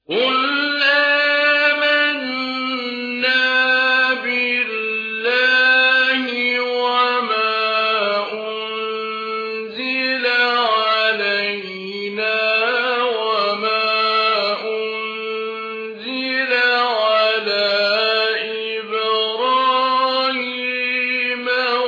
قُلْ آمَنَّا بِاللَّهِ وَمَا أُنزِلَ عَلَيْنَا وَمَا أُنزِلَ عَلَىٰ إِبْرَاهِيمَ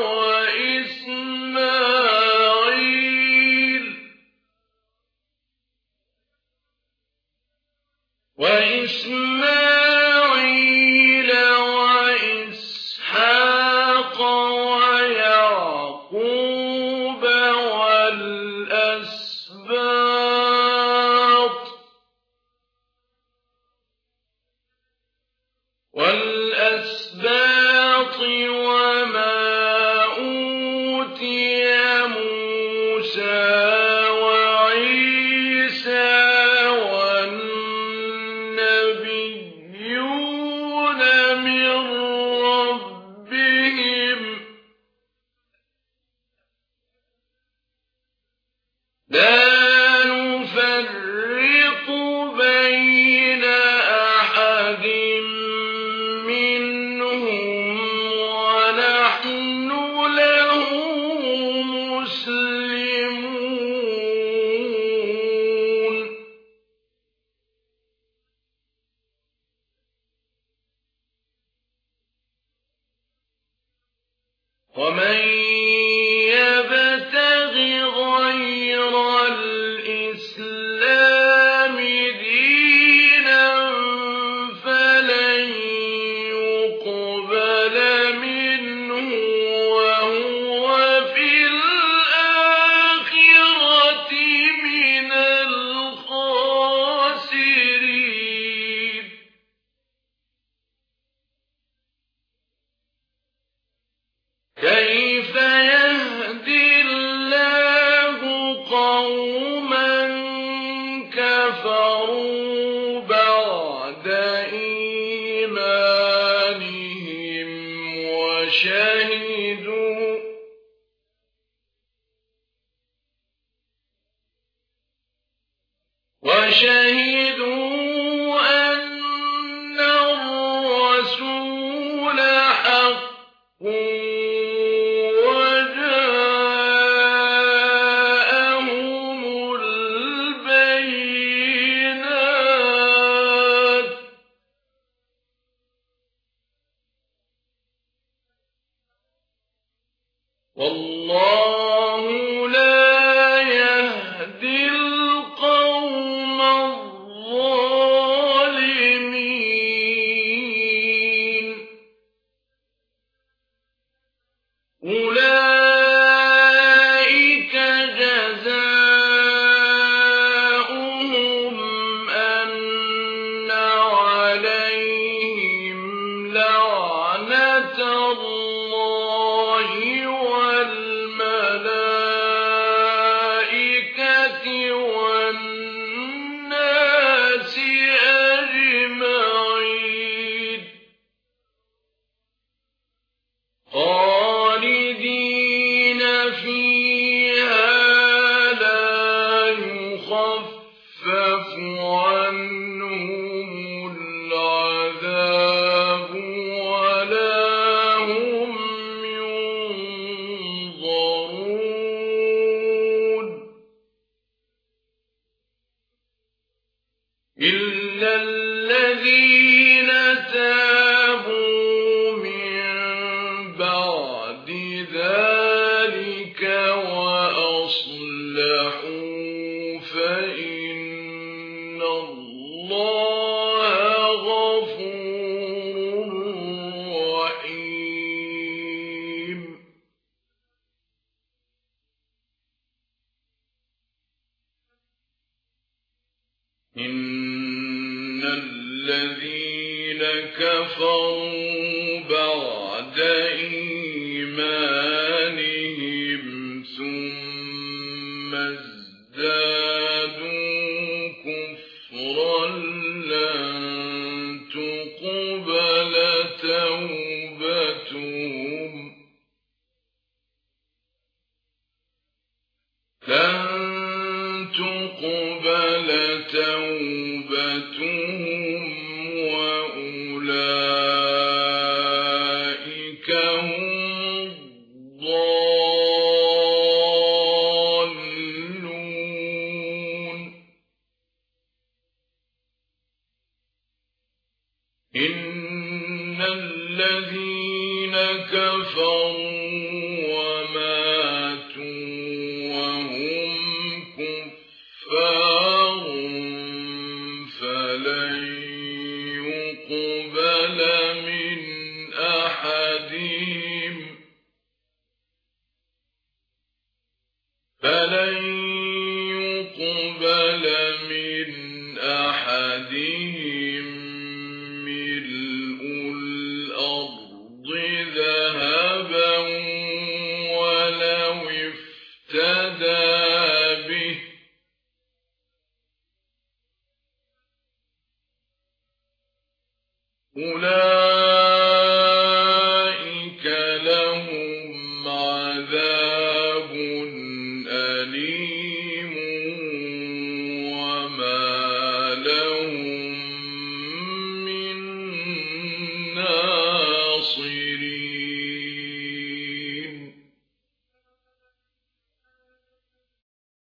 وَإِسْمَاعِيلَ وَإِسْحَاقَ وَيَعْقُوبَ وَالْأَسْبَاطِ وَمَا أُوتِيَ مُوسَىٰ وَعِيسَىٰ وَالنَّبِيُّونَ مِن رَّبِّهِمْ لَا نُفَرِّقُ بَيْنَ أَحَدٍ مِّنْهُمْ وَنَحْنُ لَهُ مُسْلِمُونَ وَمَن يَبْتَغِ غَيْرَ الْإِسْلَامِ دِينًا فَلَن يُقْبَلَ مِنْهُ وَهُوَ فِي الْآخِرَةِ مِنَ الْخَاسِرِينَ كَيْفَ يَهْدِي اللَّهُ قَوْمًا كَفَرُوا بَعْدَ إِيمَانِهِمْ وَشَهِدُوا أَنَّ الرَّسُولَ حَقٌّ وَجَاءَهُمُ الْبَيِّنَاتُ وَاللَّهُ لَا يَهْدِي الْقَوْمَ الظَّالِمِينَ أُولَٰئِكَ جَزَاؤُهُمْ أَنَّ عَلَيْهِمْ لَعْنَةَ اللَّهِ وَالْمَلَائِكَةِ وَالنَّاسِ أَجْمَعِينَ خَالِدِينَ فِيهَا لَا يُخَفَّفُ عَنْهُمُ الْعَذَابُ وَلَا هُمْ يُنظَرُونَ إِلَّا الَّذِينَ تَابُوا مِن بَعْدِ ذَلِكَ وَأَصْلَحُوا فَإِنَّ اللَّهَ غَفُورٌ رَّحِيمٌ إِنَّ الَّذِينَ كَفَرُوا بَعْدَ إِيمَانِهِمْ ثُمَّ ازْدَادُوا كُفْرًا لَّن تُقْبَلَ تَوْبَتُهُمْ وأولئك هم الضالون. إن الذين كفروا وماتوا وهم كفار فلن يقبل من أحدهم ملء الأرض ذهبا ولو افتدى به أولئك